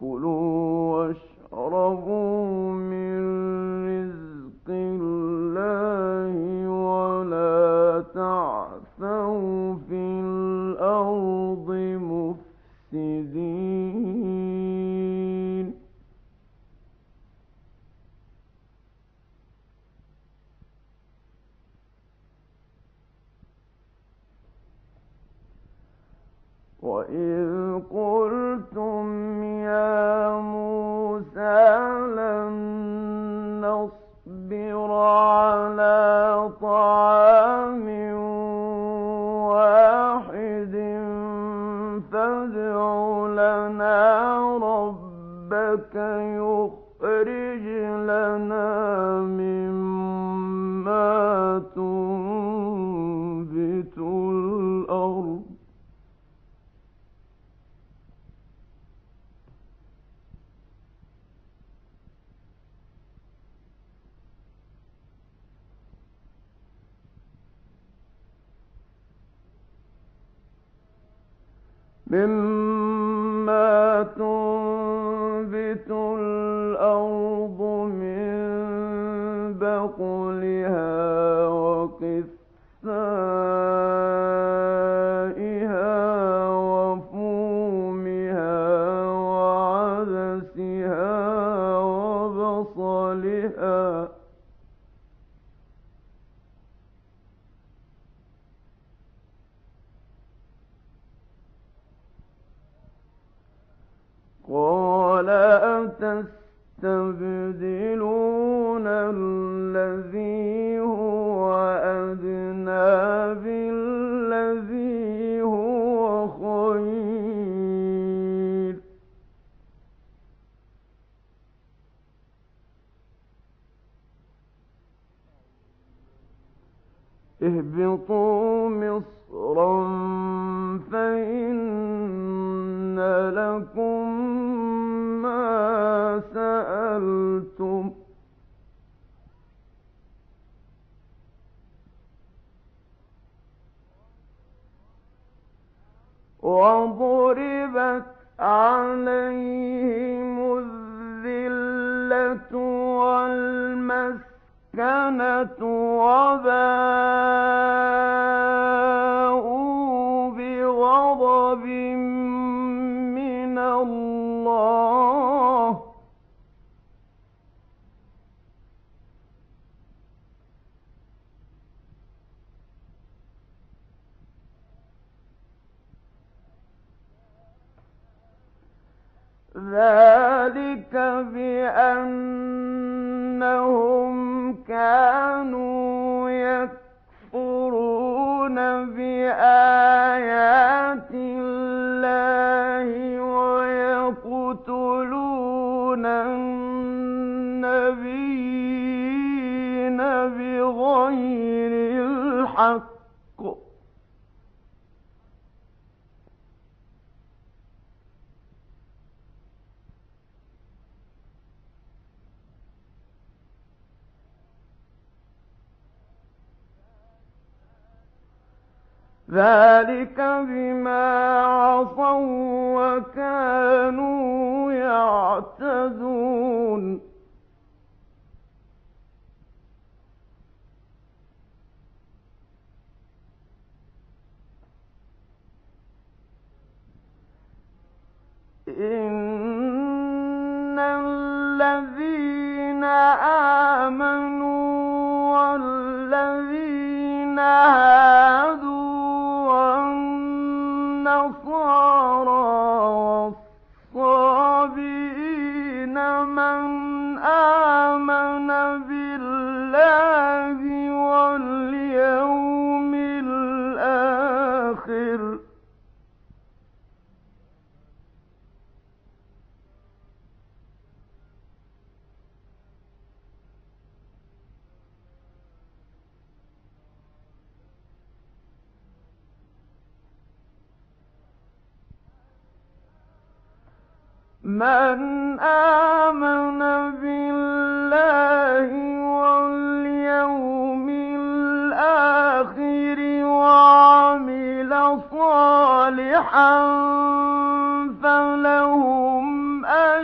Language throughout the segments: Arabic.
كلوا واشربوا من رزق الله ولا تعثوا في الأرض مفسدين. وإذ قلتم يا موسى لن نصبر على طعام واحد فادع لنا ربك يخرج لنا مما تنبت الأرض من بقلها وقثائها وفومها وعدسها وبصلها قال أتستبدلون الذي هو أدنى بالذي هو خير اهبطوا مصرا فإن لكم ما سألتم وضربت عليهم الذلة والمسكنة وباءوا بغضب من الله ذلك بأنهم كانوا يكفرون بآيات الله ويقتلون النبيين بغير الحق ذلك بما عصوا وكانوا يعتدون إن الذين آمنوا والذين هادوا والنصارى والصابئين من آمن بالله واليوم الآخر من آمن بالله واليوم الآخر وعمل صالحا فلهم أجر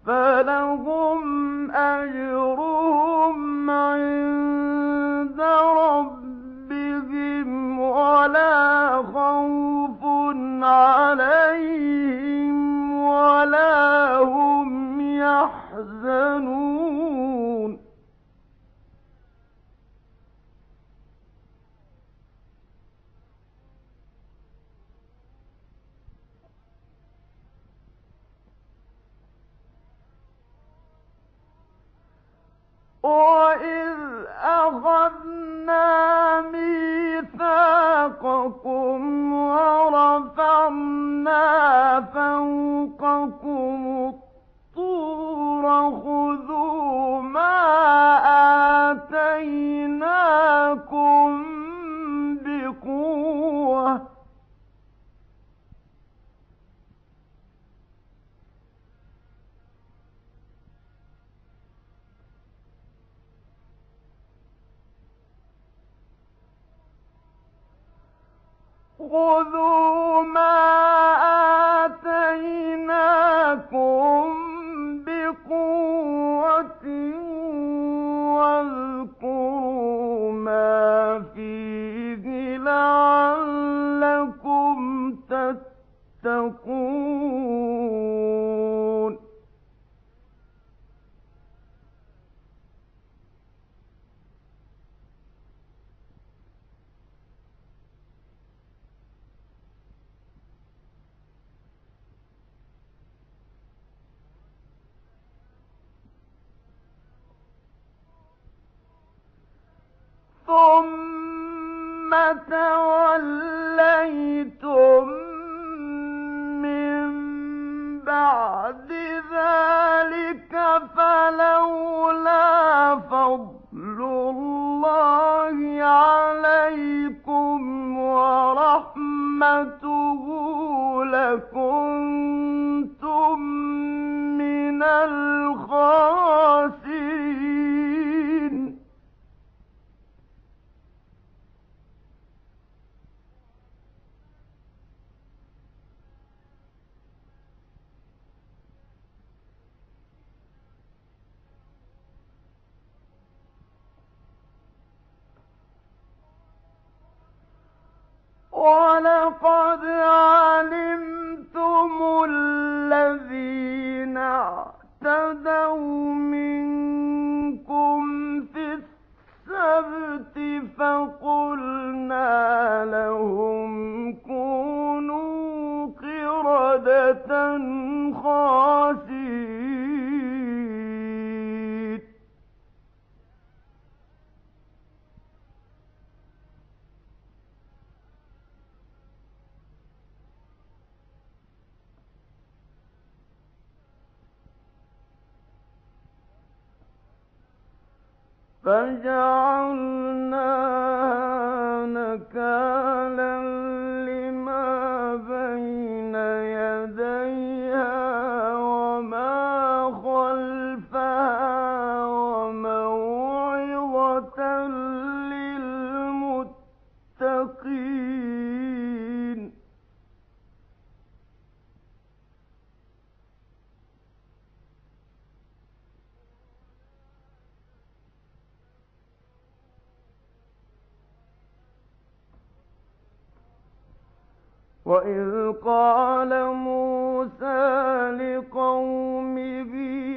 فلهم أجرهم عند ربهم ولا خوف عليهم ولا هم يحزنون وَإِذْ أَخَذْنَا مِيثَاقَكُمْ وَرَفَعْنَا فَوْقَكُمُ الطُّورَ خُذُوا مَا آتَيْنَاكُمْ بِقُوَّةٍ خُذُوا مَا آتَيْنَاكُمْ بِقُوَّةٍ وَاذْكُرُوا مَا فِيهِ لَعَلَّكُمْ تَتَّقُونَ ثُمَّ تَوَلَّيْتُم مِّن بَعْدِ ذَٰلِكَ فَلَوْلَا فَضْلُ اللَّهِ عَلَيْكُمْ وَرَحْمَتُهُ لَكُنتُم مِّنَ الْخَاسِرِينَ وَلَقَدْ عَلِمْتُمُ الَّذِينَ اعْتَدَوْا مِنكُمْ فِي السَّبْتِ فَقُلْنَا لَهُمْ كُونُوا قِرَدَةً خَاسِئِينَ فَجَعَلْنَاهَا نَكَالًا لِّمَا بَيْنَ يَدَيْهَا وَمَا خَلْفَهَا وَمَوْعِظَةً لِّلْمُتَّقِينَ وَإِذْ قَالَ مُوسَىٰ لِقَوْمِهِ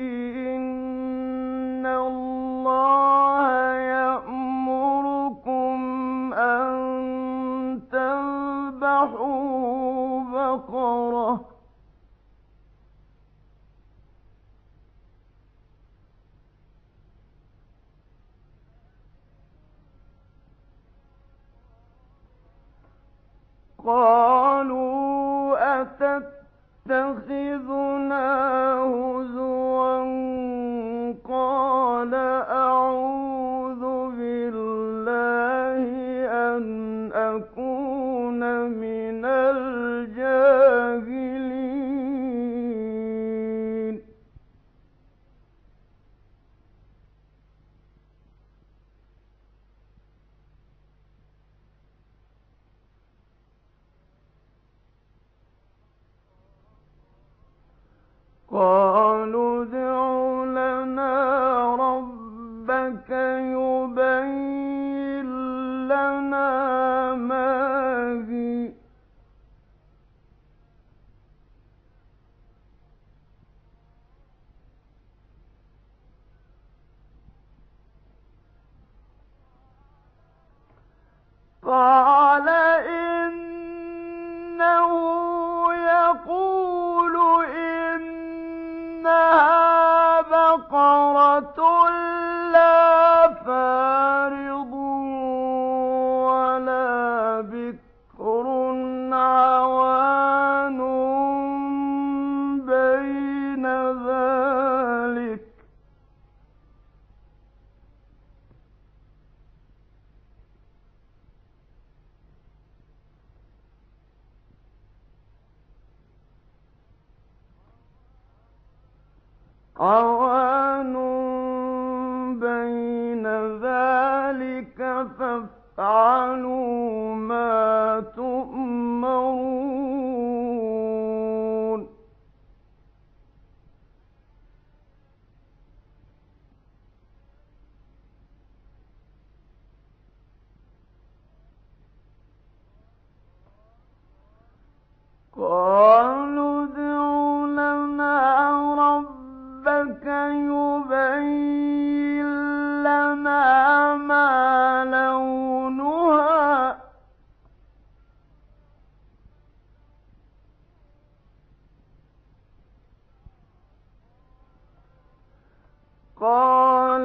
إِنَّ اللَّهَ يَأْمُرُكُمْ أَن تَذْبَحُوا بَقَرَةً قَالُوا أَتَتَّخِذُنَا هُزُوًا قَالَ أَعُوذُ بِاللَّهِ أَنْ أَكُونَ مِنَ الْجَاهِلِينَ قَالُوا بقرة لا فارض ولا بكر عوان بين ذلك عوان بين ذلك فافعلوا ما تؤمرون قالوا ادع لنا ربك يبين لنا ما لونها قال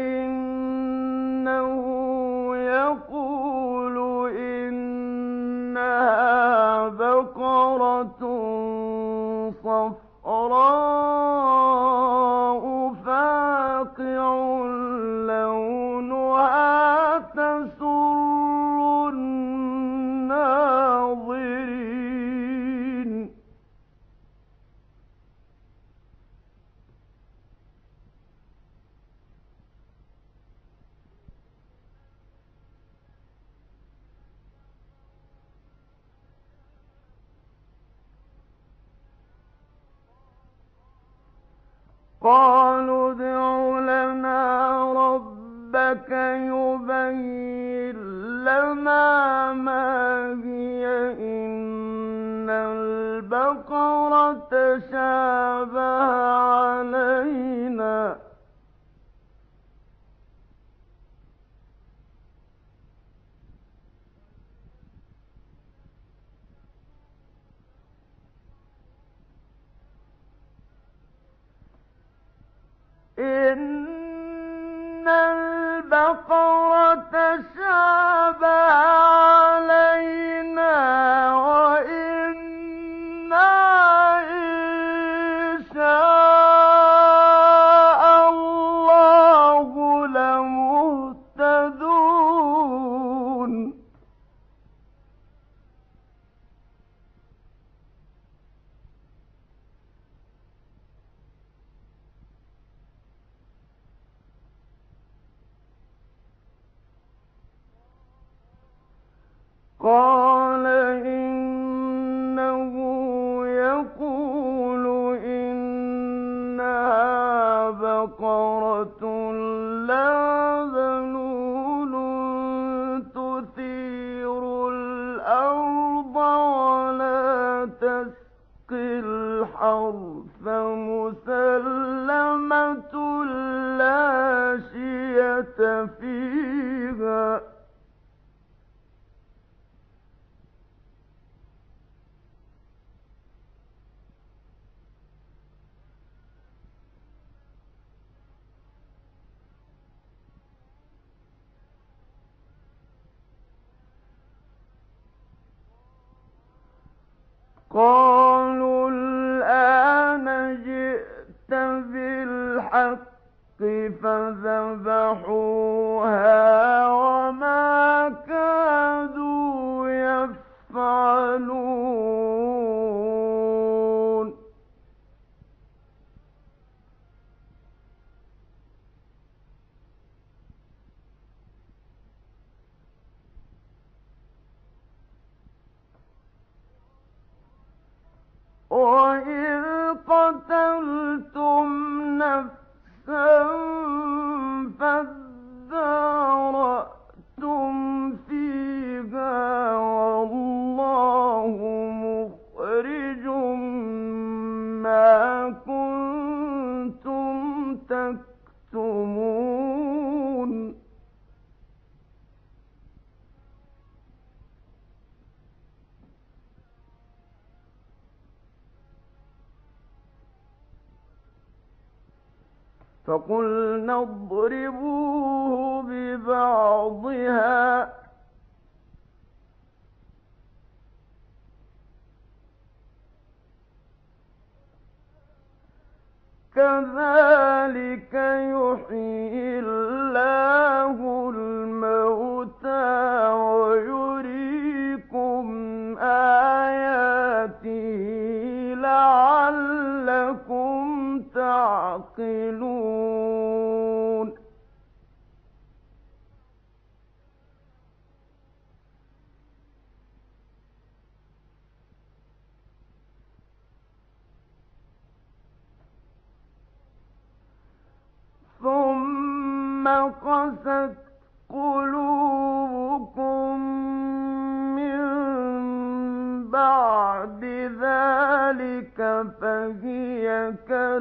إنه يقول إنها بقرة صفراء فاقع لونها تسر الناظرين قالوا ادع لنا ربك يبين لنا ما هي إن البقرة تشابه علينا إن البقرة شابه علينا وإنا إن شاء الله لمهتدون قال إنه يقول إنها بقرة لا ذلول تثير الأرض ولا تسقي الحرث مسلمة لا شية فيها قالوا الآن جئت بالحق فذبحوها وما كادوا يفعلون وإذ قتلتم نفسا فادارأتم فيها والله مخرج ما كنتم تكتمون فقلنا اضربوه ببعضها كذلك يحيي الله الموتى ويريكم آياته لعلكم تعقلون ثم قست قلوبكم من بعد ذلك فهي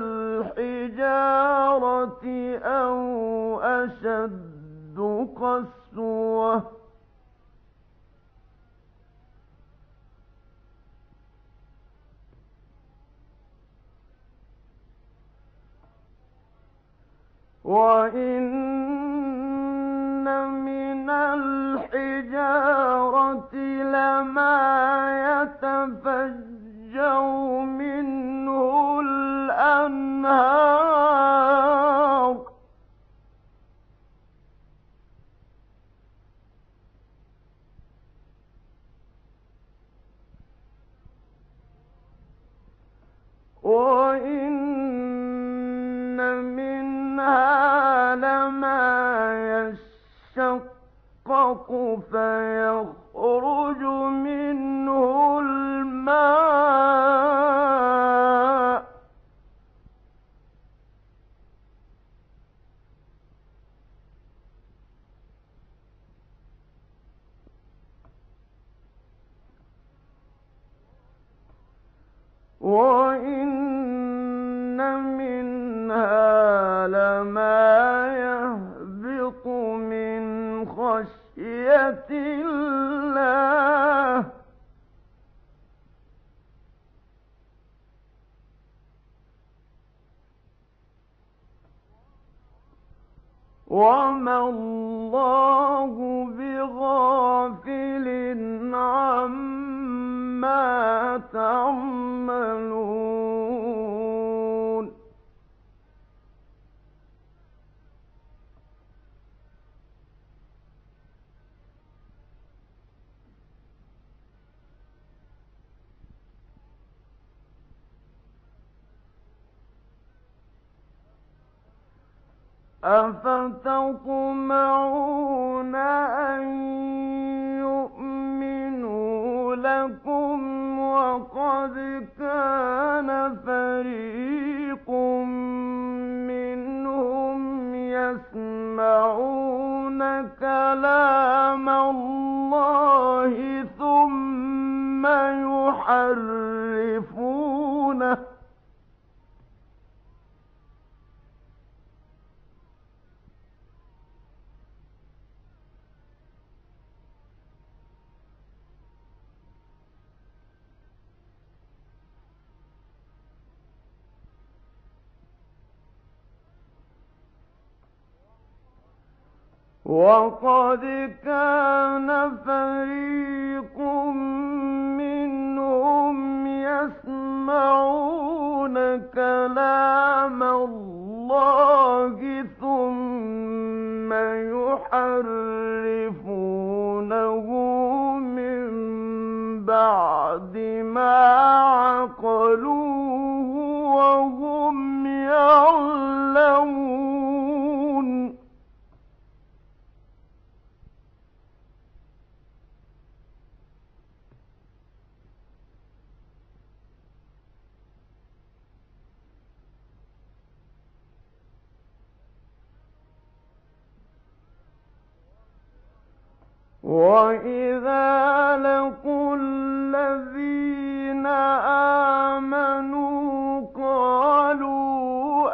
كالحجارة أو أشد قسوة وَإِنَّ مِنَ الْحِجَارَةِ لَمَا يَتَفَجَّرُ مِنْهُ الْأَنْهَارُ وَإِنَّ منها لما يشقق فيخرج منه الماء وَإِنَّ مِنْهَا لَمَا يَهْبِطُ مِنْ خَشْيَةِ اللَّهِ وَمَا اللَّهُ بِغَافِلٍ عَمَّا تَعْمَلُونَ أَفَتَطْمَعُونَ أَن يُؤْمِنُوا لَكُمْ وَقَدْ كَانَ فَرِيقٌ مِّنْهُمْ يَسْمَعُونَ كَلَامَ اللَّهِ ثُمَّ يُحَرِّفُونَهُ وَقَدْ كَانَ فَرِيقٌ مِّنْهُمْ يَسْمَعُونَ كَلَامَ اللَّهِ ثُمَّ يُحَرِّفُونَهُ مِن بَعْدِ مَا عَقَلُوهُ وَهُمْ يَعْلَمُونَ وَإِذَا لَقُوا الَّذِينَ آمَنُوا قَالُوا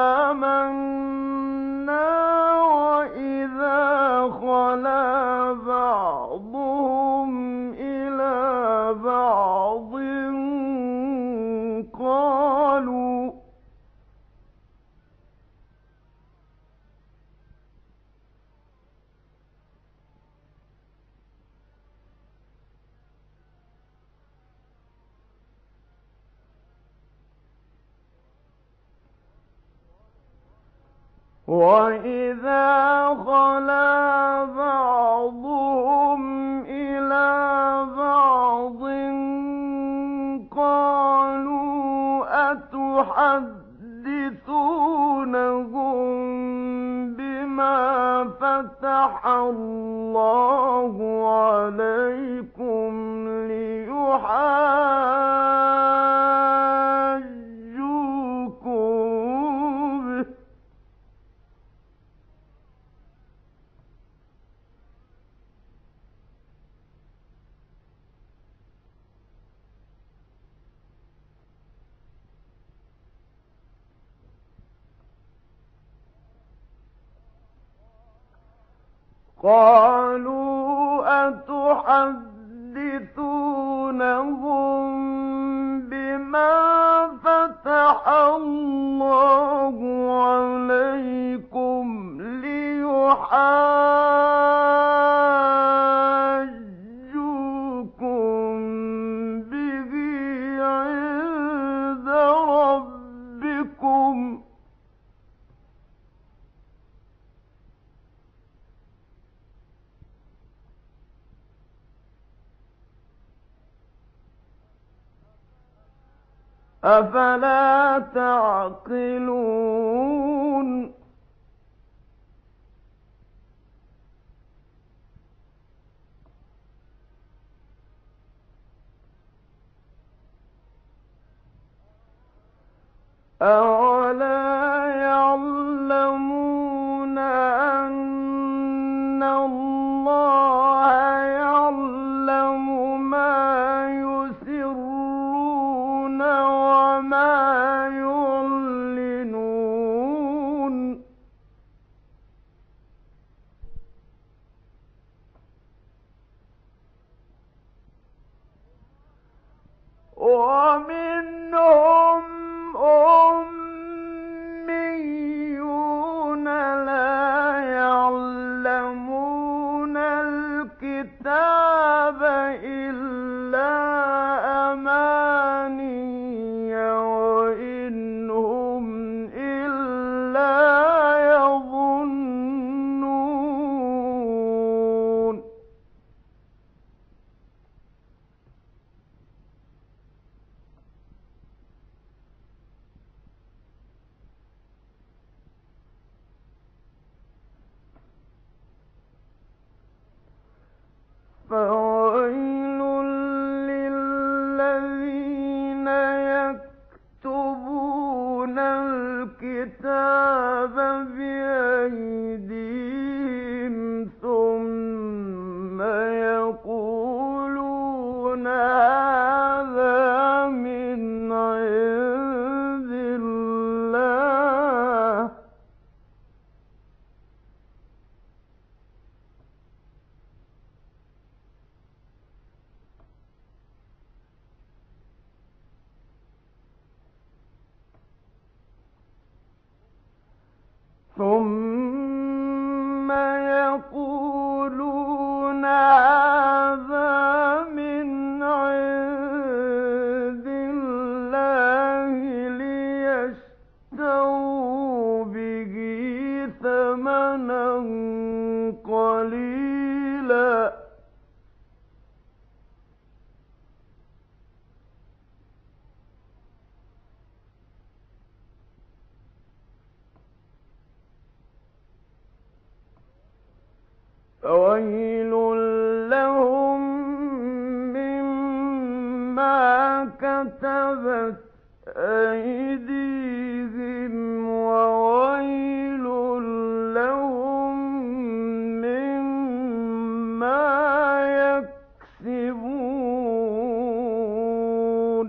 آمَنَّا وَإِذَا خَلَا بَعْضُهُمْ إِلَىٰ بَعْضٍ قَالُوا وَإِذَا خَلَا بَعْضُهُمْ إِلَىٰ بَعْضٍ قَالُوا أَتُحَدِّثُونَهُم بِمَا فَتَحَ اللَّهُ عَلَيْكُمْ لِيُحَاجُّوكُم بِهِ ۚ قَالُوا أَتُحَدِّثُونَهُم بِمَا فَتَحَ اللَّهُ عَلَيْكُمْ لِيُحَاجُّوكُم بِهِ عِندَ رَبِّكُمْ ۚ أَفَلَا تَعْقِلُونَ أَوَلَا يَعْلَمُونَ أَنَّ اللَّهَ يَعْلَمُ مَا يُسِرُّونَ وَمَا يُعْلِنُونَ وَمِنْهُمْ أُمِّيُّونَ لَا يَعْلَمُونَ الْكِتَابَ إِلَّا أَمَانِيَّ وَإِنْ هُمْ إِلَّا يَظُنُّونَ فَوَيْلٌ لِّلَّذِينَ يَكْتُبُونَ الْكِتَابَ بِأَيْدِيهِمْ ثُمَّ يَقُولُونَ هَٰذَا مِنْ عِندِ اللَّهِ ۖ ثُمَّ يَقُولُونَ هَٰذَا مِنْ عِندِ اللَّهِ لِيَشْتَرُوا بِهِ ثَمَنًا قَلِيلًا ۖ فَوَيْلٌ لَّهُم مِّمَّا كَتَبَتْ أَيْدِيهِمْ وَوَيْلٌ لَّهُم مِّمَّا يَكْسِبُونَ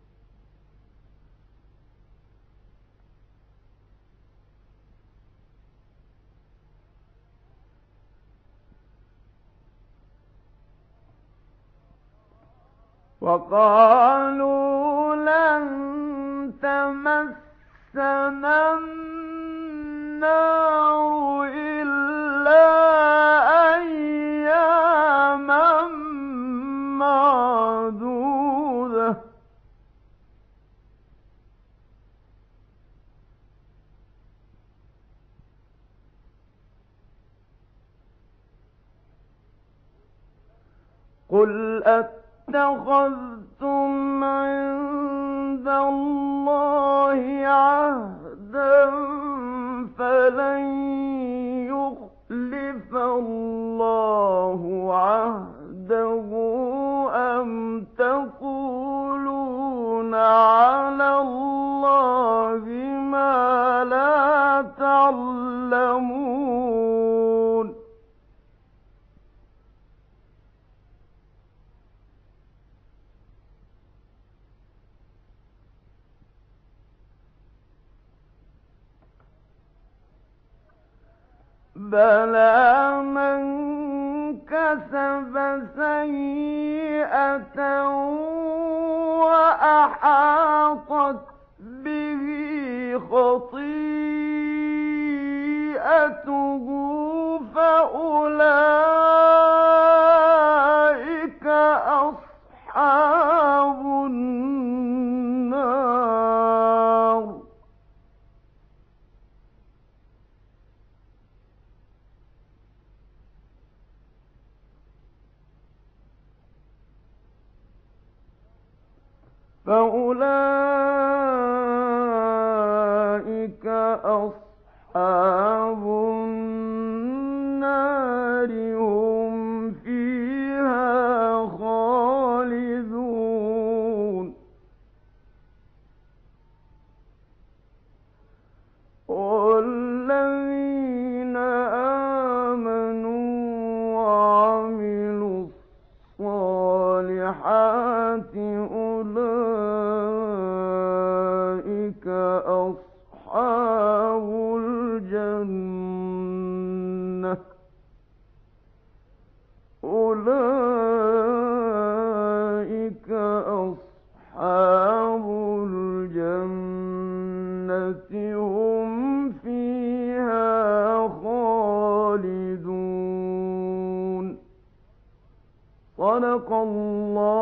وَقَالُوا لَن تَمَسَّنَا النَّارُ إِلَّا أَيَّامًا مَّعْدُودَةً ۚ قل أتخذتم عند الله عهدا فلن يخلف الله عهده أم تقولون على الله ما لا تعلمون بلى من كسب سيئة وأحاطت به خطيئته فأولئك أصحاب النار فأولئك أصحاب النار هم فيها خالدون والذين آمنوا وعملوا الصالحات أولئك أصحاب الجنة أولئك أصحاب الجنة هم فيها خالدون صدق الله